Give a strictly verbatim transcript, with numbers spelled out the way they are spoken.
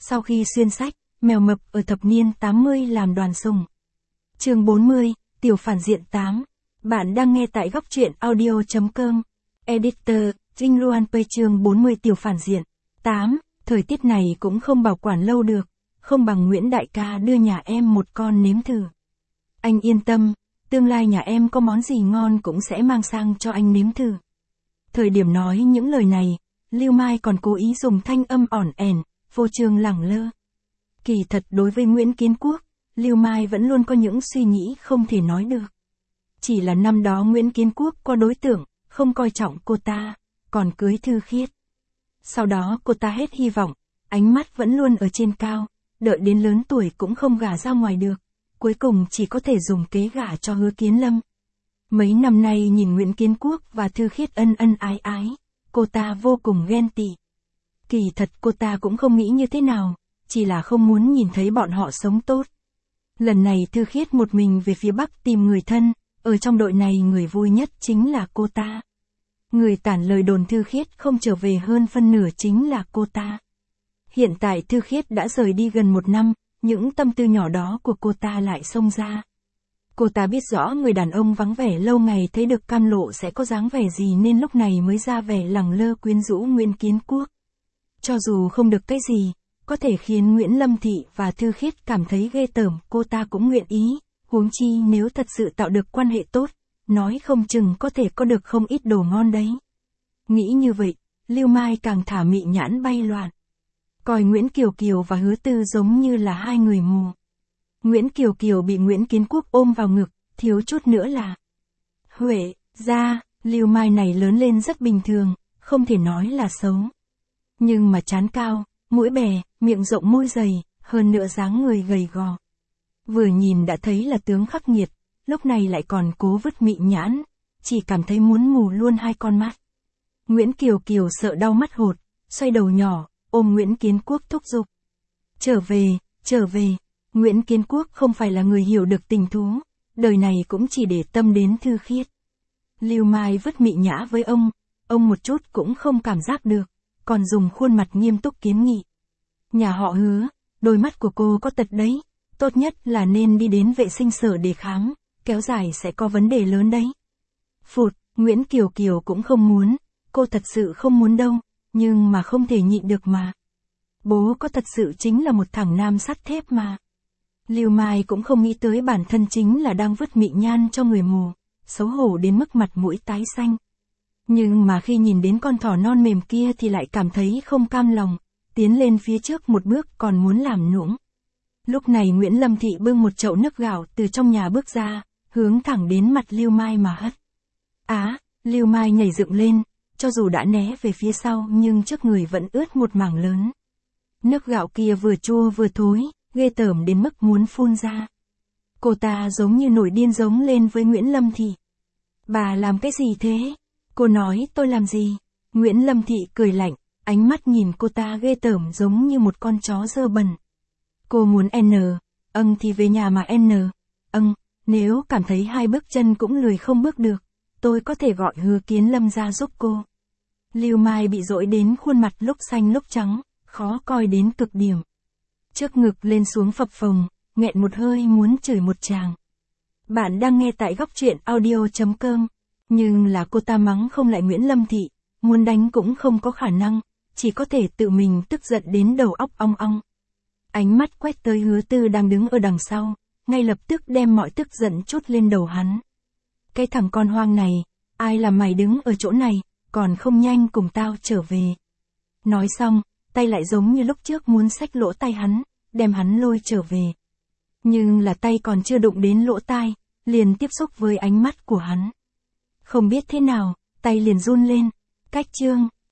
Sau khi xuyên sách, mèo mập ở thập niên tám mươi làm đoàn sùng. Chương bốn mươi, Tiểu phản diện tám. Bạn đang nghe tại góc truyện audio chấm com. Editor, Trinh Luan Pê. Chương bốn mươi Tiểu phản diện tám. Thời tiết này cũng không bảo quản lâu được, không bằng Nguyễn đại ca đưa nhà em một con nếm thử. Anh yên tâm, tương lai nhà em có món gì ngon cũng sẽ mang sang cho anh nếm thử. Thời điểm nói những lời này, Lưu Mai còn cố ý dùng thanh âm ỏn ẻn, vô trương lẳng lơ. Kỳ thật đối với Nguyễn Kiến Quốc, Lưu Mai vẫn luôn có những suy nghĩ không thể nói được. Chỉ là năm đó Nguyễn Kiến Quốc có đối tượng, không coi trọng cô ta, còn cưới Thư Khiết. Sau đó cô ta hết hy vọng, ánh mắt vẫn luôn ở trên cao, đợi đến lớn tuổi cũng không gả ra ngoài được, cuối cùng chỉ có thể dùng kế gả cho Hứa Kiến Lâm. Mấy năm nay nhìn Nguyễn Kiến Quốc và Thư Khiết ân ân ái ái, cô ta vô cùng ghen tị. Kỳ thật cô ta cũng không nghĩ như thế nào, chỉ là không muốn nhìn thấy bọn họ sống tốt. Lần này Thư Khiết một mình về phía Bắc tìm người thân, ở trong đội này người vui nhất chính là cô ta. Người tản lời đồn Thư Khiết không trở về hơn phân nửa chính là cô ta. Hiện tại Thư Khiết đã rời đi gần một năm, những tâm tư nhỏ đó của cô ta lại xông ra. Cô ta biết rõ người đàn ông vắng vẻ lâu ngày thấy được cam lộ sẽ có dáng vẻ gì nên lúc này mới ra vẻ lẳng lơ quyến rũ Nguyễn Kiến Quốc. Cho dù không được cái gì, có thể khiến Nguyễn Lâm Thị và Thư Khiết cảm thấy ghê tởm, cô ta cũng nguyện ý, huống chi nếu thật sự tạo được quan hệ tốt, nói không chừng có thể có được không ít đồ ngon đấy. Nghĩ như vậy, Lưu Mai càng thả mị nhãn bay loạn. Coi Nguyễn Kiều Kiều và Hứa Tư giống như là hai người mù. Nguyễn Kiều Kiều bị Nguyễn Kiến Quốc ôm vào ngực, thiếu chút nữa là Huệ ra. Lưu Mai này lớn lên rất bình thường, không thể nói là xấu. Nhưng mà trán cao, mũi bè, miệng rộng môi dày, hơn nữa dáng người gầy gò. Vừa nhìn đã thấy là tướng khắc nghiệt, lúc này lại còn cố vứt mị nhãn, chỉ cảm thấy muốn mù luôn hai con mắt. Nguyễn Kiều Kiều sợ đau mắt hột, xoay đầu nhỏ, ôm Nguyễn Kiến Quốc thúc giục. Trở về, trở về. Nguyễn Kiến Quốc không phải là người hiểu được tình thú, đời này cũng chỉ để tâm đến Thư Khiết. Lưu Mai vứt mị nhã với ông, ông một chút cũng không cảm giác được, còn dùng khuôn mặt nghiêm túc kiến nghị. Nhà họ Hứa, đôi mắt của cô có tật đấy, tốt nhất là nên đi đến vệ sinh sở để khám, kéo dài sẽ có vấn đề lớn đấy. Phụt, Nguyễn Kiều Kiều cũng không muốn, cô thật sự không muốn đâu, nhưng mà không thể nhịn được mà. Bố có thật sự chính là một thằng nam sắt thép mà. Lưu Mai cũng không nghĩ tới bản thân chính là đang vứt mị nhan cho người mù, xấu hổ đến mức mặt mũi tái xanh. Nhưng mà khi nhìn đến con thỏ non mềm kia thì lại cảm thấy không cam lòng, tiến lên phía trước một bước còn muốn làm nũng. Lúc này Nguyễn Lâm Thị bưng một chậu nước gạo từ trong nhà bước ra, hướng thẳng đến mặt Lưu Mai mà hất. Á, Lưu Mai nhảy dựng lên, cho dù đã né về phía sau nhưng trước người vẫn ướt một mảng lớn. Nước gạo kia vừa chua vừa thối, ghê tởm đến mức muốn phun ra. Cô ta giống như nổi điên giống lên với Nguyễn Lâm Thị. Bà làm cái gì thế? Cô nói tôi làm gì? Nguyễn Lâm Thị cười lạnh, ánh mắt nhìn cô ta ghê tởm giống như một con chó dơ bẩn. Cô muốn N, âng thì về nhà mà N, âng, nếu cảm thấy hai bước chân cũng lười không bước được, tôi có thể gọi Hứa Kiến Lâm ra giúp cô. Lưu Mai bị dỗi đến khuôn mặt lúc xanh lúc trắng, khó coi đến cực điểm. Trước ngực lên xuống phập phồng, nghẹn một hơi muốn chửi một tràng. Bạn đang nghe tại góc truyện audio chấm com. Nhưng là cô ta mắng không lại Nguyễn Lâm Thị, muốn đánh cũng không có khả năng, chỉ có thể tự mình tức giận đến đầu óc ong ong. Ánh mắt quét tới Hứa Tư đang đứng ở đằng sau, ngay lập tức đem mọi tức giận trút lên đầu hắn. Cái thằng con hoang này, ai làm mày đứng ở chỗ này, còn không nhanh cùng tao trở về. Nói xong, tay lại giống như lúc trước muốn xách lỗ tai hắn, đem hắn lôi trở về. Nhưng là tay còn chưa đụng đến lỗ tai, liền tiếp xúc với ánh mắt của hắn. Không biết thế nào, tay liền run lên. Cách chương,